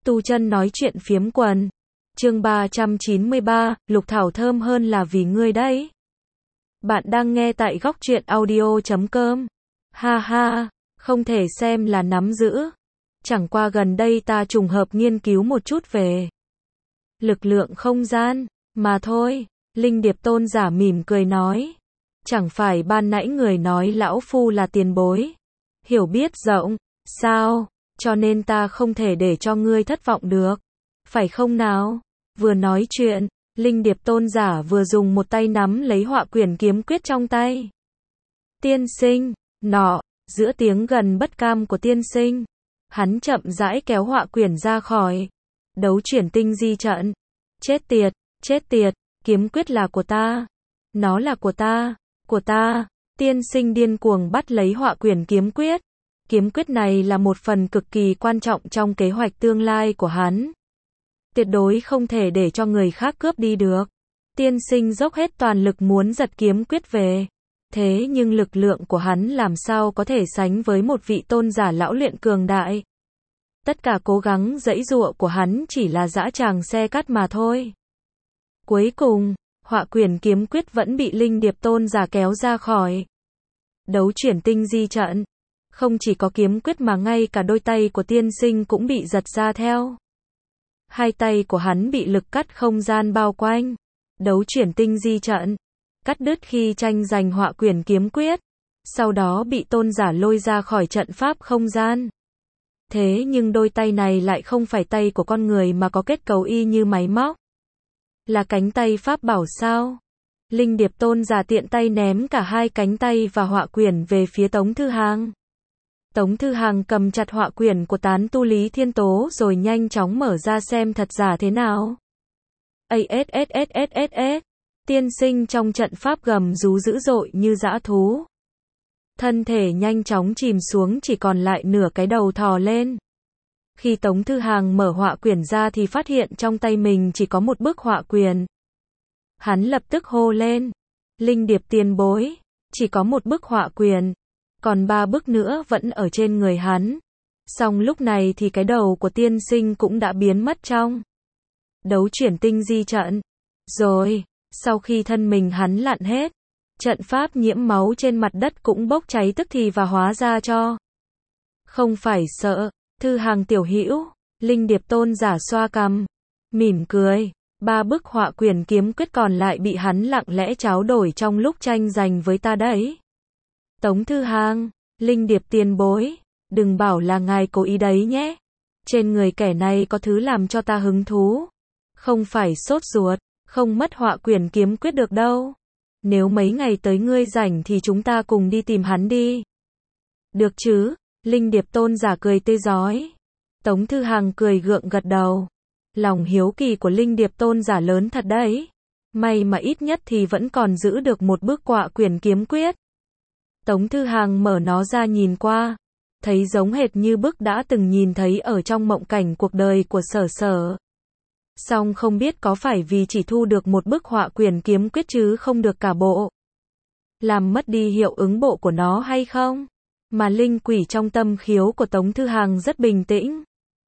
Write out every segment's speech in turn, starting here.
Tu chân nói chuyện phiếm quần. Chương 393, Lục Thảo thơm hơn là vì ngươi đấy. Bạn đang nghe tại góc truyện audio.com. Ha ha, không thể xem là nắm giữ. Chẳng qua gần đây ta trùng hợp nghiên cứu một chút về lực lượng không gian, mà thôi. Linh Điệp Tôn giả mỉm cười nói. Chẳng phải ban nãy người nói lão phu là tiền bối. Hiểu biết rộng, sao? Cho nên ta không thể để cho ngươi thất vọng được. Phải không nào? Vừa nói chuyện, Linh Điệp Tôn giả vừa dùng một tay nắm lấy họa quyển kiếm quyết trong tay. Tiên sinh, nọ, giữa tiếng gần bất cam của tiên sinh, hắn chậm rãi kéo họa quyển ra khỏi đấu chuyển tinh di trận. Chết tiệt, kiếm quyết là của ta. Nó là của ta. Tiên sinh điên cuồng bắt lấy họa quyển kiếm quyết. Kiếm quyết này là một phần cực kỳ quan trọng trong kế hoạch tương lai của hắn. Tuyệt đối không thể để cho người khác cướp đi được. Tiên sinh dốc hết toàn lực muốn giật kiếm quyết về. Thế nhưng lực lượng của hắn làm sao có thể sánh với một vị tôn giả lão luyện cường đại. Tất cả cố gắng giãy giụa của hắn chỉ là dã tràng xe cát mà thôi. Cuối cùng, họa quyển kiếm quyết vẫn bị Linh Điệp Tôn giả kéo ra khỏi đấu chuyển tinh di trận. Không chỉ có kiếm quyết mà ngay cả đôi tay của tiên sinh cũng bị giật ra theo. Hai tay của hắn bị lực cắt không gian bao quanh đấu chuyển tinh di trận, cắt đứt khi tranh giành họa quyển kiếm quyết, sau đó bị tôn giả lôi ra khỏi trận pháp không gian. Thế nhưng đôi tay này lại không phải tay của con người mà có kết cấu y như máy móc. Là cánh tay pháp bảo sao? Linh Điệp Tôn giả tiện tay ném cả hai cánh tay và họa quyển về phía Tống Thư Hàng. Tống Thư Hàng cầm chặt họa quyển của tán tu Lý Thiên Tố rồi nhanh chóng mở ra xem thật giả thế nào. ASSSSSS. Tiên sinh trong trận pháp gầm rú dữ dội như dã thú. Thân thể nhanh chóng chìm xuống chỉ còn lại nửa cái đầu thò lên. Khi Tống Thư Hàng mở họa quyển ra thì phát hiện trong tay mình chỉ có một bức họa quyển. Hắn lập tức hô lên. Linh Điệp tiền bối, chỉ có một bức họa quyển. Còn 3 bức nữa vẫn ở trên người hắn. Song lúc này thì cái đầu của tiên sinh cũng đã biến mất trong đấu chuyển tinh di trận. Rồi, sau khi thân mình hắn lặn hết, trận pháp nhiễm máu trên mặt đất cũng bốc cháy tức thì và hóa ra cho. Không phải sợ, Thư Hàng tiểu hữu, Linh Điệp Tôn giả xoa cằm, mỉm cười. 3 bức họa quyển kiếm quyết còn lại bị hắn lặng lẽ tráo đổi trong lúc tranh giành với ta đấy. Tống Thư Hàng, Linh Điệp tiền bối, đừng bảo là ngài cố ý đấy nhé. Trên người kẻ này có thứ làm cho ta hứng thú. Không phải sốt ruột, không mất họa quyển kiếm quyết được đâu. Nếu mấy ngày tới ngươi rảnh thì chúng ta cùng đi tìm hắn đi. Được chứ? Linh Điệp Tôn giả cười tươi rói. Tống Thư Hàng cười gượng gật đầu. Lòng hiếu kỳ của Linh Điệp Tôn giả lớn thật đấy. May mà ít nhất thì vẫn còn giữ được một bức họa quyển kiếm quyết. Tống Thư Hàng mở nó ra nhìn qua, thấy giống hệt như bức đã từng nhìn thấy ở trong mộng cảnh cuộc đời của Sở Sở. Song không biết có phải vì chỉ thu được một bức họa quyển kiếm quyết chứ không được cả bộ, làm mất đi hiệu ứng bộ của nó hay không? Mà linh quỷ trong tâm khiếu của Tống Thư Hàng rất bình tĩnh.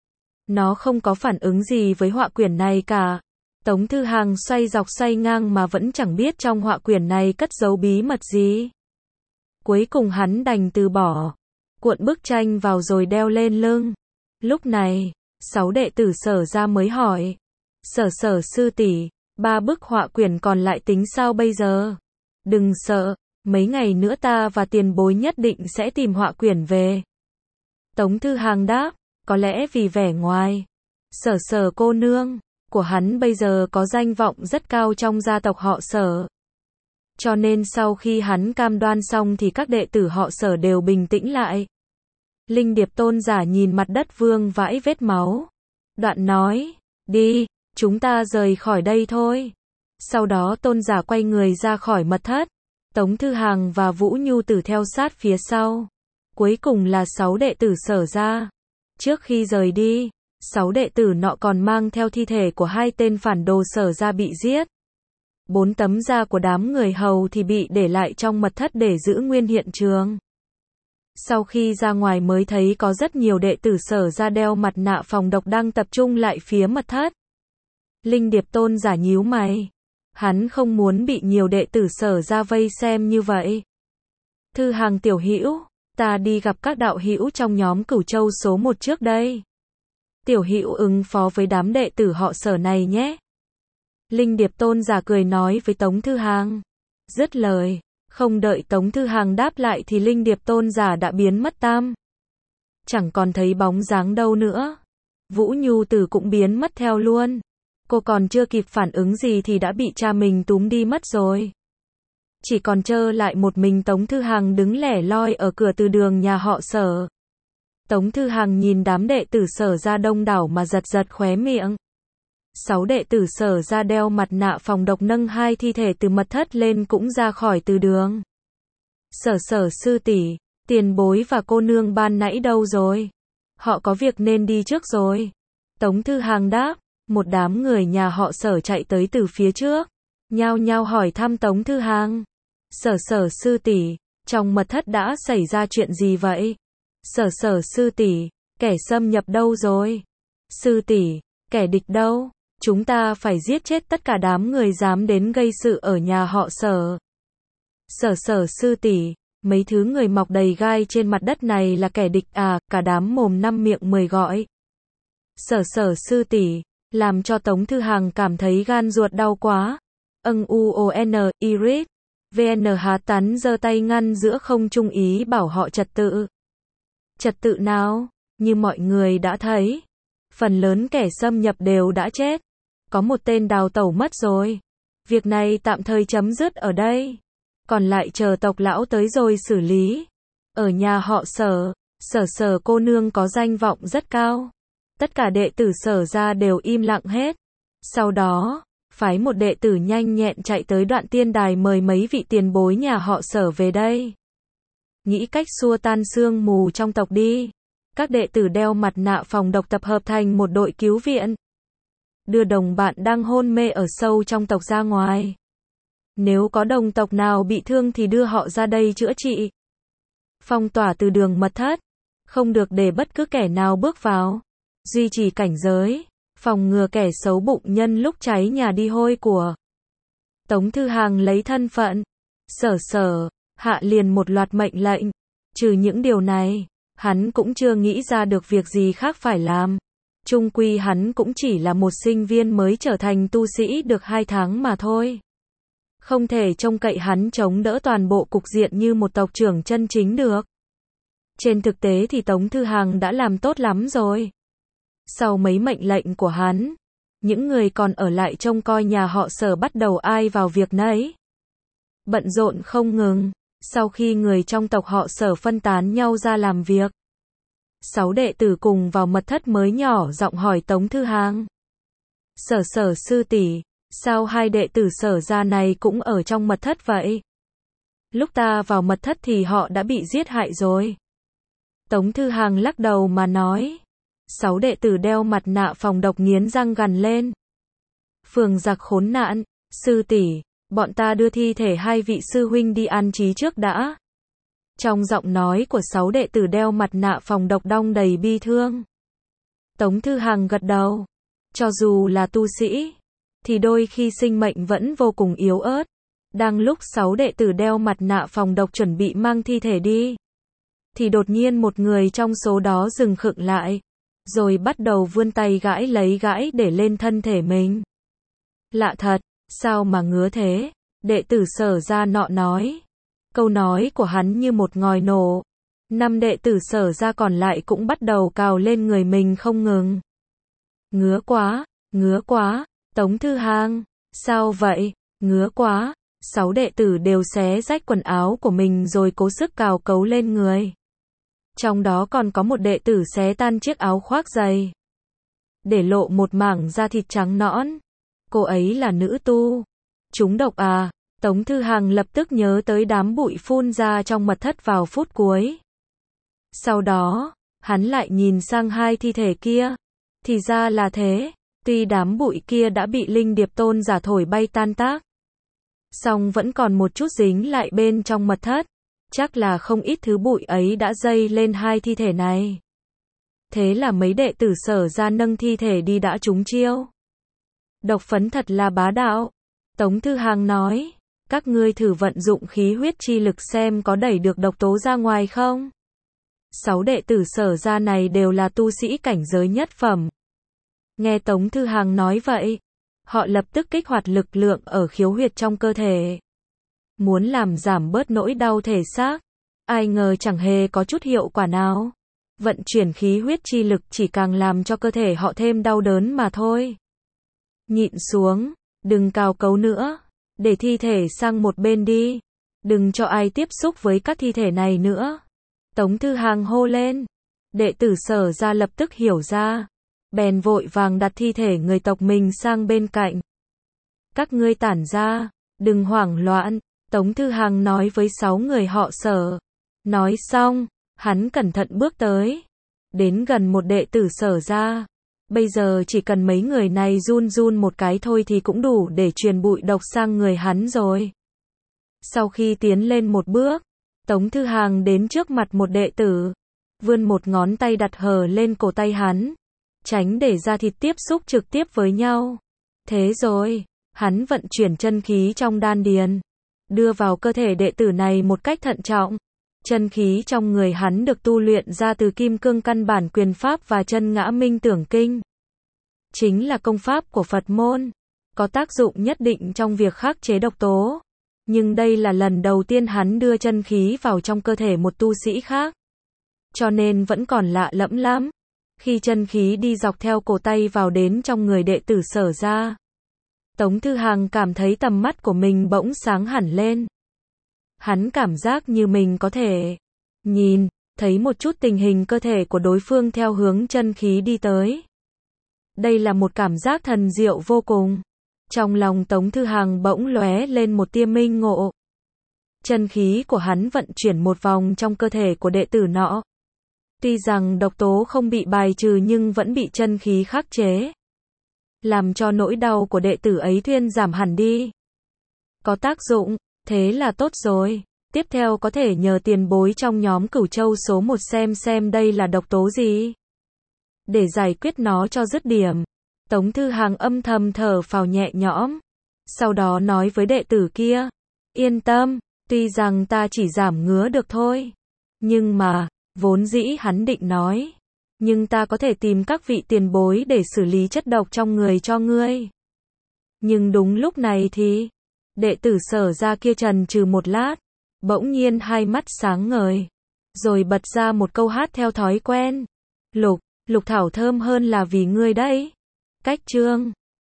Nó không có phản ứng gì với họa quyển này cả. Tống Thư Hàng xoay dọc xoay ngang mà vẫn chẳng biết trong họa quyển này cất giấu bí mật gì. Cuối cùng hắn đành từ bỏ, cuộn bức tranh vào rồi đeo lên lưng. Lúc này, 6 đệ tử Sở ra mới hỏi. Sở sư tỷ, 3 bức họa quyển còn lại tính sao bây giờ? Đừng sợ, mấy ngày nữa ta và tiền bối nhất định sẽ tìm họa quyển về. Tống Thư Hàng đáp, có lẽ vì vẻ ngoài. Sở cô nương của hắn bây giờ có danh vọng rất cao trong gia tộc họ Sở. Cho nên sau khi hắn cam đoan xong thì các đệ tử họ Sở đều bình tĩnh lại. Linh Điệp Tôn giả nhìn mặt đất vương vãi vết máu. Đoạn nói, đi, chúng ta rời khỏi đây thôi. Sau đó tôn giả quay người ra khỏi mật thất. Tống Thư Hàng và Vũ Nhu Tử theo sát phía sau. Cuối cùng là 6 đệ tử Sở ra. Trước khi rời đi, 6 đệ tử nọ còn mang theo thi thể của 2 tên phản đồ Sở ra bị giết. 4 tấm da của đám người hầu thì bị để lại trong mật thất để giữ nguyên hiện trường. Sau khi ra ngoài mới thấy có rất nhiều đệ tử Sở ra đeo mặt nạ phòng độc đang tập trung lại phía mật thất. Linh Điệp Tôn giả nhíu mày. Hắn không muốn bị nhiều đệ tử Sở ra vây xem như vậy. Thư Hàng tiểu hữu, ta đi gặp các đạo hữu trong nhóm Cửu Châu số 1 trước đây. Tiểu hữu ứng phó với đám đệ tử họ Sở này nhé. Linh Điệp Tôn giả cười nói với Tống Thư Hàng. Dứt lời, không đợi Tống Thư Hàng đáp lại thì Linh Điệp Tôn giả đã biến mất tam. Chẳng còn thấy bóng dáng đâu nữa. Vũ Nhu Tử cũng biến mất theo luôn. Cô còn chưa kịp phản ứng gì thì đã bị cha mình túm đi mất rồi. Chỉ còn trơ lại một mình Tống Thư Hàng đứng lẻ loi ở cửa từ đường nhà họ Sở. Tống Thư Hàng nhìn đám đệ tử Sở ra đông đảo mà giật giật khóe miệng. 6 đệ tử Sở ra đeo mặt nạ phòng độc nâng 2 thi thể từ mật thất lên cũng ra khỏi từ đường. Sở sư tỷ, tiền bối và cô nương ban nãy đâu rồi? Họ có việc nên đi trước rồi. Tống Thư Hàng đáp, một đám người nhà họ Sở chạy tới từ phía trước. Nhao nhao hỏi thăm Tống Thư Hàng. Sở sư tỷ, trong mật thất đã xảy ra chuyện gì vậy? Sở sư tỷ, kẻ xâm nhập đâu rồi? Sư tỷ, kẻ địch đâu? Chúng ta phải giết chết tất cả đám người dám đến gây sự ở nhà họ Sở. Sở sư tỷ, mấy thứ người mọc đầy gai trên mặt đất này là kẻ địch à? Cả đám mồm năm miệng 10 gọi. Sở sư tỷ, làm cho Tống Thư Hàng cảm thấy gan ruột đau quá. Iris, VN Há Tán giơ tay ngăn giữa không trung ý bảo họ trật tự. Trật tự nào? Như mọi người đã thấy, phần lớn kẻ xâm nhập đều đã chết. Có một tên đào tẩu mất rồi. Việc này tạm thời chấm dứt ở đây. Còn lại chờ tộc lão tới rồi xử lý. Ở nhà họ Sở, Sở cô nương có danh vọng rất cao. Tất cả đệ tử Sở ra đều im lặng hết. Sau đó, phái một đệ tử nhanh nhẹn chạy tới Đoạn Tiên Đài mời mấy vị tiền bối nhà họ Sở về đây. Nghĩ cách xua tan sương mù trong tộc đi. Các đệ tử đeo mặt nạ phòng độc tập hợp thành một đội cứu viện. Đưa đồng bạn đang hôn mê ở sâu trong tộc ra ngoài. Nếu có đồng tộc nào bị thương thì đưa họ ra đây chữa trị. Phong tỏa từ đường mật thất. Không được để bất cứ kẻ nào bước vào. Duy trì cảnh giới. Phòng ngừa kẻ xấu bụng nhân lúc cháy nhà đi hôi của. Tống Thư Hàng lấy thân phận. Sở, hạ liền một loạt mệnh lệnh. Trừ những điều này, hắn cũng chưa nghĩ ra được việc gì khác phải làm. Chung quy hắn cũng chỉ là một sinh viên mới trở thành tu sĩ được 2 tháng mà thôi. Không thể trông cậy hắn chống đỡ toàn bộ cục diện như một tộc trưởng chân chính được. Trên thực tế thì Tống Thư Hàng đã làm tốt lắm rồi. Sau mấy mệnh lệnh của hắn, những người còn ở lại trông coi nhà họ Sở bắt đầu ai vào việc nấy. Bận rộn không ngừng. Sau khi người trong tộc họ Sở phân tán nhau ra làm việc, 6 đệ tử cùng vào mật thất mới nhỏ giọng hỏi Tống Thư Hàng. Sở sư tỷ, sao 2 đệ tử Sở ra này cũng ở trong mật thất vậy? Lúc ta vào mật thất thì họ đã bị giết hại rồi. Tống Thư Hàng lắc đầu mà nói. 6 đệ tử đeo mặt nạ phòng độc nghiến răng gằn lên. Phường giặc khốn nạn, sư tỷ, bọn ta đưa thi thể 2 vị sư huynh đi an trí trước đã. Trong giọng nói của 6 đệ tử đeo mặt nạ phòng độc đong đầy bi thương. Tống Thư Hàng gật đầu. Cho dù là tu sĩ, thì đôi khi sinh mệnh vẫn vô cùng yếu ớt. Đang lúc 6 đệ tử đeo mặt nạ phòng độc chuẩn bị mang thi thể đi, thì đột nhiên một người trong số đó dừng khựng lại, rồi bắt đầu vươn tay lấy gãi để lên thân thể mình. Lạ thật, sao mà ngứa thế? Đệ tử Sở ra nọ nói. Câu nói của hắn như một ngòi nổ. 5 đệ tử Sở ra còn lại cũng bắt đầu cào lên người mình không ngừng. Ngứa quá, Tống Thư Hàng, sao vậy? Ngứa quá. 6 đệ tử đều xé rách quần áo của mình rồi cố sức cào cấu lên người. Trong đó còn có một đệ tử xé tan chiếc áo khoác dày, để lộ một mảng da thịt trắng nõn. Cô ấy là nữ tu. Trúng độc à? Tống Thư Hàng lập tức nhớ tới đám bụi phun ra trong mật thất vào phút cuối. Sau đó, hắn lại nhìn sang 2 thi thể kia. Thì ra là thế, tuy đám bụi kia đã bị Linh Điệp Tôn giả thổi bay tan tác, song vẫn còn một chút dính lại bên trong mật thất. chắc là không ít thứ bụi ấy đã dây lên hai thi thể này. Thế là mấy đệ tử Sở ra nâng thi thể đi đã trúng chiêu. Độc phấn thật là bá đạo. Tống Thư Hàng nói, các ngươi thử vận dụng khí huyết chi lực xem có đẩy được độc tố ra ngoài không? 6 đệ tử Sở ra này đều là tu sĩ cảnh giới nhất phẩm. Nghe Tống Thư Hàng nói vậy, họ lập tức kích hoạt lực lượng ở khiếu huyệt trong cơ thể. Muốn làm giảm bớt nỗi đau thể xác. Ai ngờ chẳng hề có chút hiệu quả nào. Vận chuyển khí huyết chi lực chỉ càng làm cho cơ thể họ thêm đau đớn mà thôi. Nhịn xuống, đừng cào cấu nữa, để thi thể sang một bên đi. Đừng cho ai tiếp xúc với các thi thể này nữa. Tống Thư Hàng hô lên. Đệ tử Sở ra lập tức hiểu ra. Bèn vội vàng đặt thi thể người tộc mình sang bên cạnh. Các ngươi tản ra, đừng hoảng loạn, Tống Thư Hàng nói với 6 người họ Sở. Nói xong, hắn cẩn thận bước tới. Đến gần một đệ tử Sở ra. Bây giờ chỉ cần mấy người này run run một cái thôi thì cũng đủ để truyền bụi độc sang người hắn rồi. Sau khi tiến lên một bước, Tống Thư Hàng đến trước mặt một đệ tử. Vươn một ngón tay đặt hờ lên cổ tay hắn. Tránh để da thịt tiếp xúc trực tiếp với nhau. Thế rồi, hắn vận chuyển chân khí trong đan điền. Đưa vào cơ thể đệ tử này một cách thận trọng. Chân khí trong người hắn được tu luyện ra từ kim cương căn bản quyền pháp và chân ngã minh tưởng kinh. Chính là công pháp của Phật môn. Có tác dụng nhất định trong việc khắc chế độc tố. Nhưng đây là lần đầu tiên hắn đưa chân khí vào trong cơ thể một tu sĩ khác. Cho nên vẫn còn lạ lẫm lắm. Khi chân khí đi dọc theo cổ tay vào đến trong người đệ tử Sở ra. Tống Thư Hàng cảm thấy tầm mắt của mình bỗng sáng hẳn lên. Hắn cảm giác như mình có thể nhìn, thấy một chút tình hình cơ thể của đối phương theo hướng chân khí đi tới. Đây là một cảm giác thần diệu vô cùng. Trong lòng Tống Thư Hàng bỗng lóe lên một tia minh ngộ. Chân khí của hắn vận chuyển một vòng trong cơ thể của đệ tử nọ. Tuy rằng độc tố không bị bài trừ nhưng vẫn bị chân khí khắc chế. Làm cho nỗi đau của đệ tử ấy thuyên giảm hẳn đi. Có tác dụng, thế là tốt rồi. Tiếp theo có thể nhờ tiền bối trong nhóm Cửu Châu số 1 xem đây là độc tố gì. Để giải quyết nó cho dứt điểm. Tống Thư Hàng âm thầm thở phào nhẹ nhõm. Sau đó nói với đệ tử kia. Yên tâm, tuy rằng ta chỉ giảm ngứa được thôi. Nhưng mà, vốn dĩ hắn định nói. Nhưng ta có thể tìm các vị tiền bối để xử lý chất độc trong người cho ngươi. Nhưng đúng lúc này thì, đệ tử Sở ra kia chần chừ một lát. Bỗng nhiên hai mắt sáng ngời. Rồi bật ra một câu hát theo thói quen. Lục thảo thơm hơn là vì ngươi đấy. Cách chương